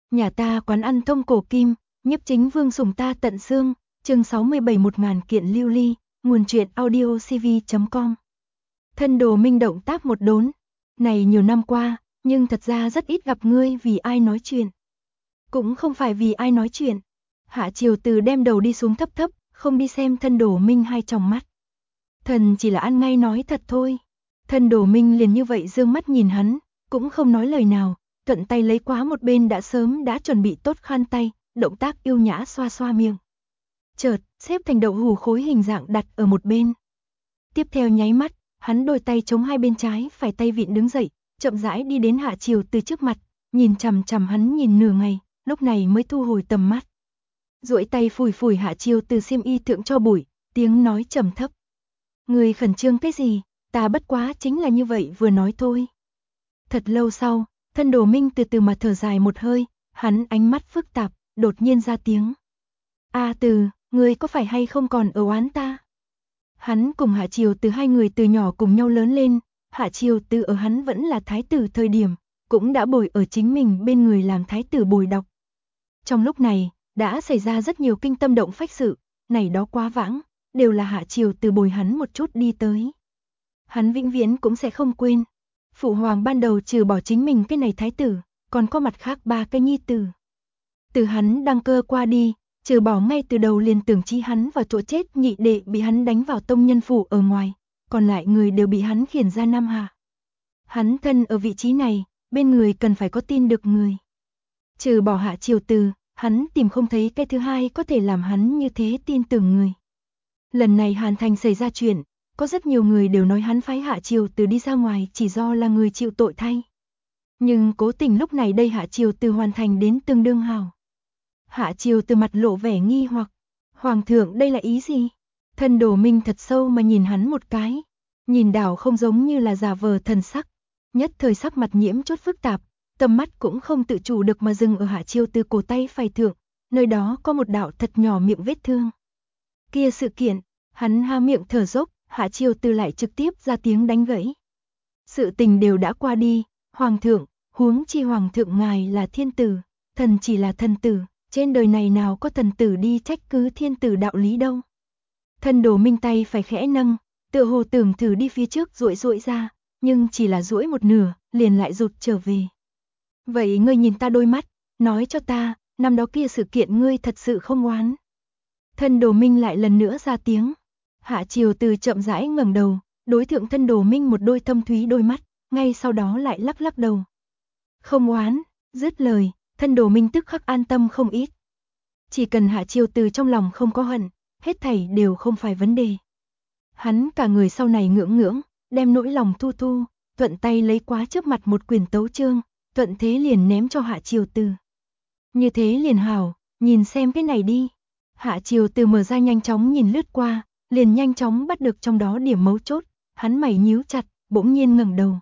Nhà ta quán ăn thông cổ kim, nhiếp chính vương sủng ta tận xương, chương 67 1000 kiện lưu ly, nguồn truyện audio cv.com. Thân Đồ Minh động tác một đốn, này nhiều năm qua, nhưng thật ra rất ít gặp ngươi vì ai nói chuyện. Cũng không phải vì ai nói chuyện. Hạ Triều Từ đem đầu đi xuống thấp thấp, không đi xem Thân Đồ Minh hai tròng mắt. Thần chỉ là ăn ngay nói thật thôi. Thân Đồ Minh liền như vậy dương mắt nhìn hắn, cũng không nói lời nào, thuận tay lấy quá một bên đã sớm đã chuẩn bị tốt khăn tay, động tác yêu nhã xoa xoa miệng. Chợt, xếp thành đậu hũ khối hình dạng đặt ở một bên. Tiếp theo nháy mắt, hắn đôi tay chống hai bên trái phải tay vịn đứng dậy, chậm rãi đi đến Hạ Triều Từ trước mặt, nhìn chằm chằm hắn nhìn nửa ngày, lúc này mới thu hồi tầm mắt. Duỗi tay phủi phủi Hạ Triều Từ xiêm y thượng cho bụi, tiếng nói trầm thấp. Người khẩn trương cái gì, ta bất quá chính là như vậy vừa nói thôi. Thật lâu sau, Thân Đồ Minh từ từ mà thở dài một hơi, hắn ánh mắt phức tạp, đột nhiên ra tiếng. A Từ, ngươi có phải hay không còn ở oán ta? Hắn cùng Hạ Triều Từ hai người từ nhỏ cùng nhau lớn lên, Hạ Triều Từ ở hắn vẫn là thái tử thời điểm, cũng đã bồi ở chính mình bên người làm thái tử bồi đọc. Trong lúc này, đã xảy ra rất nhiều kinh tâm động phách sự, này đó quá vãng, đều là Hạ Triều Từ bồi hắn một chút đi tới. Hắn vĩnh viễn cũng sẽ không quên. Phụ hoàng ban đầu trừ bỏ chính mình cái này thái tử, còn có mặt khác ba cái nhi tử. Từ hắn đăng cơ qua đi, trừ bỏ ngay từ đầu liền tưởng chi hắn vào chỗ chết nhị đệ bị hắn đánh vào tông nhân phủ ở ngoài, còn lại người đều bị hắn khiển ra Nam Hà. Hắn thân ở vị trí này, bên người cần phải có tin được người. Trừ bỏ Hạ Triều Từ, hắn tìm không thấy cái thứ hai có thể làm hắn như thế tin tưởng người. Lần này Hàn Thành xảy ra chuyện, có rất nhiều người đều nói hắn phái Hạ Triều Từ đi ra ngoài chỉ do là người chịu tội thay. Nhưng cố tình lúc này đây Hạ Triều Từ hoàn thành đến tương đương hào. Hạ Triều Từ mặt lộ vẻ nghi hoặc, Hoàng thượng đây là ý gì? Thân Đồ Minh thật sâu mà nhìn hắn một cái, nhìn đảo không giống như là giả vờ thần sắc, nhất thời sắc mặt nhiễm chút phức tạp, tầm mắt cũng không tự chủ được mà dừng ở Hạ Triều Từ cổ tay phải thượng, nơi đó có một đạo thật nhỏ miệng vết thương. Kia sự kiện, hắn ha miệng thở dốc, Hạ Triều Từ lại trực tiếp ra tiếng đánh gãy. Sự tình đều đã qua đi, Hoàng thượng, huống chi Hoàng thượng ngài là thiên tử, thần chỉ là thần tử, trên đời này nào có thần tử đi trách cứ thiên tử đạo lý đâu. Thân Đồ Minh tay phải khẽ nâng, tựa hồ tưởng thử đi phía trước duỗi ra, nhưng chỉ là duỗi một nửa, liền lại rụt trở về. Vậy ngươi nhìn ta đôi mắt, nói cho ta, năm đó kia sự kiện ngươi thật sự không oán. Thân Đồ Minh lại lần nữa ra tiếng. Hạ Triều Từ chậm rãi ngẩng đầu, đối thượng Thân Đồ Minh một đôi thâm thúy đôi mắt, ngay sau đó lại lắc lắc đầu. Không oán, dứt lời, Thân Đồ Minh tức khắc an tâm không ít. Chỉ cần Hạ Triều Từ trong lòng không có hận, hết thảy đều không phải vấn đề. Hắn cả người sau này ngưỡng, đem nỗi lòng thu, thuận tay lấy quá trước mặt một quyển tấu chương, thuận thế liền ném cho Hạ Triều Từ. Như thế liền hảo, nhìn xem cái này đi. Hạ Triều Từ mở ra nhanh chóng nhìn lướt qua, liền nhanh chóng bắt được trong đó điểm mấu chốt, hắn mày nhíu chặt, bỗng nhiên ngẩng đầu.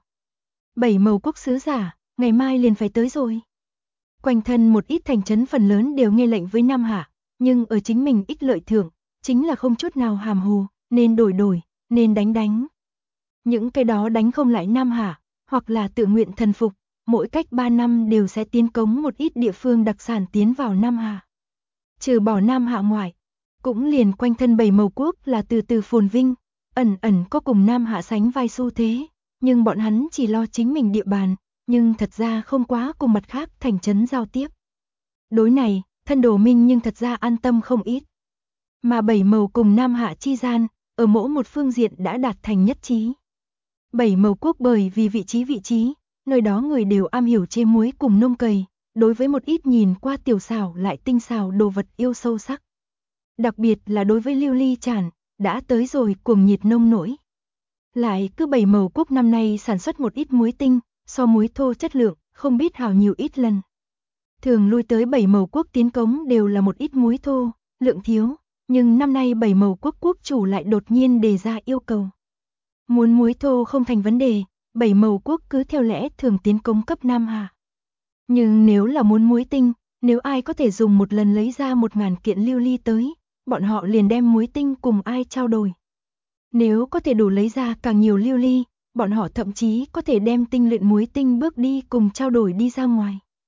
7 màu quốc sứ giả, ngày mai liền phải tới rồi. Quanh thân một ít thành trấn phần lớn đều nghe lệnh với Nam Hạ, nhưng ở chính mình ích lợi thượng, chính là không chút nào hàm hồ, nên đổi, nên đánh. Những cái đó đánh không lại Nam Hạ, hoặc là tự nguyện thần phục, mỗi cách 3 năm đều sẽ tiến cống một ít địa phương đặc sản tiến vào Nam Hạ. Trừ bỏ Nam Hạ ngoại, cũng liền quanh thân 7 màu quốc là từ từ phồn vinh, ẩn có cùng Nam Hạ sánh vai xu thế, nhưng bọn hắn chỉ lo chính mình địa bàn, nhưng thật ra không quá cùng mặt khác thành trấn giao tiếp. Đối này, Thân Đồ Minh nhưng thật ra an tâm không ít. Mà 7 màu cùng Nam Hạ chi gian, ở mỗi một phương diện đã đạt thành nhất trí. 7 màu quốc bởi vì vị trí, nơi đó người đều am hiểu chế muối cùng nông cày, đối với một ít nhìn qua tiểu xảo lại tinh xảo đồ vật yêu sâu sắc. Đặc biệt là đối với lưu ly tràn, đã tới rồi cuồng nhiệt nông nổi. Lại cứ 7 màu quốc năm nay sản xuất một ít muối tinh, so muối thô chất lượng, không biết hào nhiều ít lần. Thường lui tới 7 màu quốc tiến cống đều là một ít muối thô, lượng thiếu, nhưng năm nay 7 màu quốc chủ lại đột nhiên đề ra yêu cầu. Muốn muối thô không thành vấn đề, 7 màu quốc cứ theo lẽ thường tiến cống cấp Nam Hà. Nhưng nếu là muốn muối tinh, nếu ai có thể dùng một lần lấy ra 1000 kiện lưu ly tới, bọn họ liền đem muối tinh cùng ai trao đổi. Nếu có thể đủ lấy ra càng nhiều lưu ly, bọn họ thậm chí có thể đem tinh luyện muối tinh bước đi cùng trao đổi đi ra ngoài.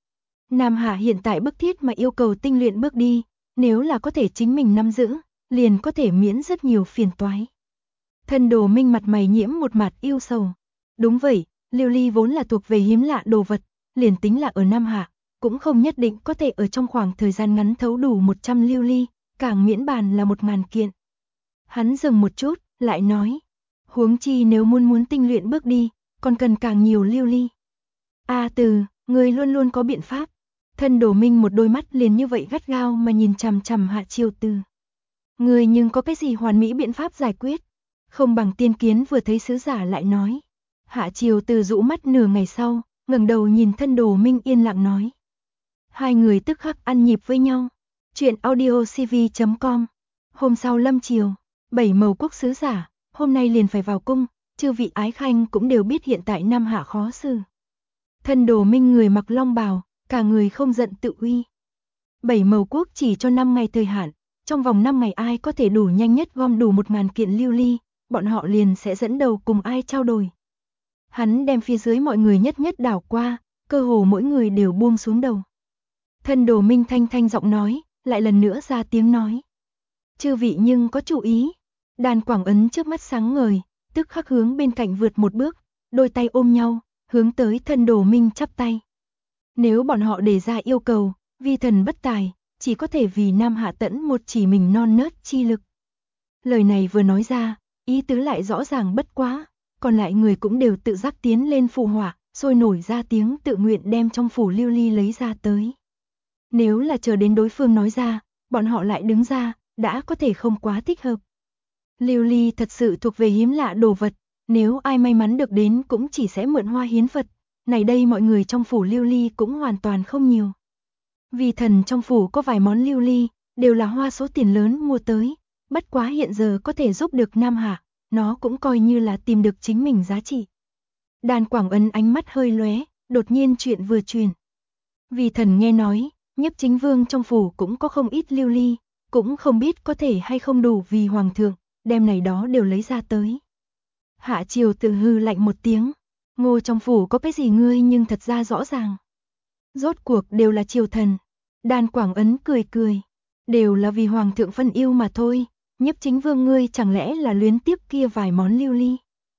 Nam Hạ hiện tại bức thiết mà yêu cầu tinh luyện bước đi, nếu là có thể chính mình nắm giữ, liền có thể miễn rất nhiều phiền toái. Thân Đồ Minh mặt mày nhiễm một mặt yêu sầu. Đúng vậy, lưu ly vốn là thuộc về hiếm lạ đồ vật, liền tính là ở Nam Hạ, cũng không nhất định có thể ở trong khoảng thời gian ngắn thấu đủ 100 lưu ly, càng miễn bàn là 1000 kiện. Hắn dừng một chút, lại nói, huống chi nếu muốn tinh luyện bước đi, còn cần càng nhiều lưu ly. Từ, người luôn luôn có biện pháp. Thân Đồ Minh một đôi mắt liền như vậy gắt gao mà nhìn chằm chằm Hạ Chiêu Từ. Người nhưng có cái gì hoàn mỹ biện pháp giải quyết? Không bằng Tiên Kiến vừa thấy sứ giả lại nói. Hạ Chiêu Từ dụ mắt nửa ngày sau, ngẩng đầu nhìn Thân Đồ Minh yên lặng nói. Hai người tức khắc ăn nhịp với nhau. Chuyện audiocv.com. Hôm sau lâm chiều, 7 màu quốc sứ giả, hôm nay liền phải vào cung, chư vị ái khanh cũng đều biết hiện tại Nam Hạ khó xử. Thân Đồ Minh người mặc long bào, cả người không giận tự uy. 7 màu quốc chỉ cho 5 ngày thời hạn, trong vòng 5 ngày ai có thể đủ nhanh nhất gom đủ 1000 kiện lưu ly, bọn họ liền sẽ dẫn đầu cùng ai trao đổi. Hắn đem phía dưới mọi người nhất nhất đảo qua, cơ hồ mỗi người đều buông xuống đầu. Thân Đồ Minh thanh thanh giọng nói, lại lần nữa ra tiếng nói. Chư vị nhưng có chú ý. Đàn Quảng Ấn trước mắt sáng ngời, tức khắc hướng bên cạnh vượt một bước, đôi tay ôm nhau, hướng tới Thân Đồ Minh chắp tay. Nếu bọn họ đề ra yêu cầu, vi thần bất tài, chỉ có thể vì Nam Hạ tẫn một chỉ mình non nớt chi lực. Lời này vừa nói ra, ý tứ lại rõ ràng bất quá, còn lại người cũng đều tự giác tiến lên phụ họa, sôi nổi ra tiếng tự nguyện đem trong phủ lưu ly lấy ra tới. Nếu là chờ đến đối phương nói ra, bọn họ lại đứng ra, đã có thể không quá thích hợp. Lưu ly thật sự thuộc về hiếm lạ đồ vật, nếu ai may mắn được đến cũng chỉ sẽ mượn hoa hiến Phật, này đây mọi người trong phủ lưu ly cũng hoàn toàn không nhiều. Vì thần trong phủ có vài món lưu ly, đều là hoa số tiền lớn mua tới, bất quá hiện giờ có thể giúp được Nam Hạ, nó cũng coi như là tìm được chính mình giá trị. Đàn Quảng Ấn ánh mắt hơi lóe, đột nhiên chuyện vừa truyền. Vì thần nghe nói, Nhiếp Chính Vương trong phủ cũng có không ít lưu ly, cũng không biết có thể hay không đủ vì hoàng thượng, đem này đó đều lấy ra tới. Hạ Triều tự hư lạnh một tiếng, Ngô trong phủ có cái gì ngươi nhưng thật ra rõ ràng. Rốt cuộc đều là triều thần. Đàn Quảng Ấn cười cười, đều là vì hoàng thượng phân yêu mà thôi, Nhiếp Chính Vương ngươi chẳng lẽ là luyến tiếc kia vài món lưu ly.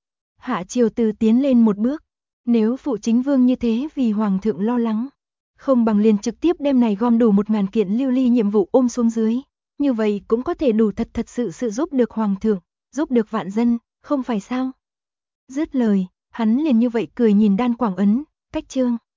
Hạ Triều từ tiến lên một bước, nếu phụ chính vương như thế vì hoàng thượng lo lắng, không bằng liền trực tiếp đem này gom đủ 1000 kiện lưu ly nhiệm vụ ôm xuống dưới, như vậy cũng có thể đủ thật sự giúp được hoàng thượng, giúp được vạn dân, không phải sao? Dứt lời, hắn liền như vậy cười nhìn Đan Quảng Ấn, cách chương.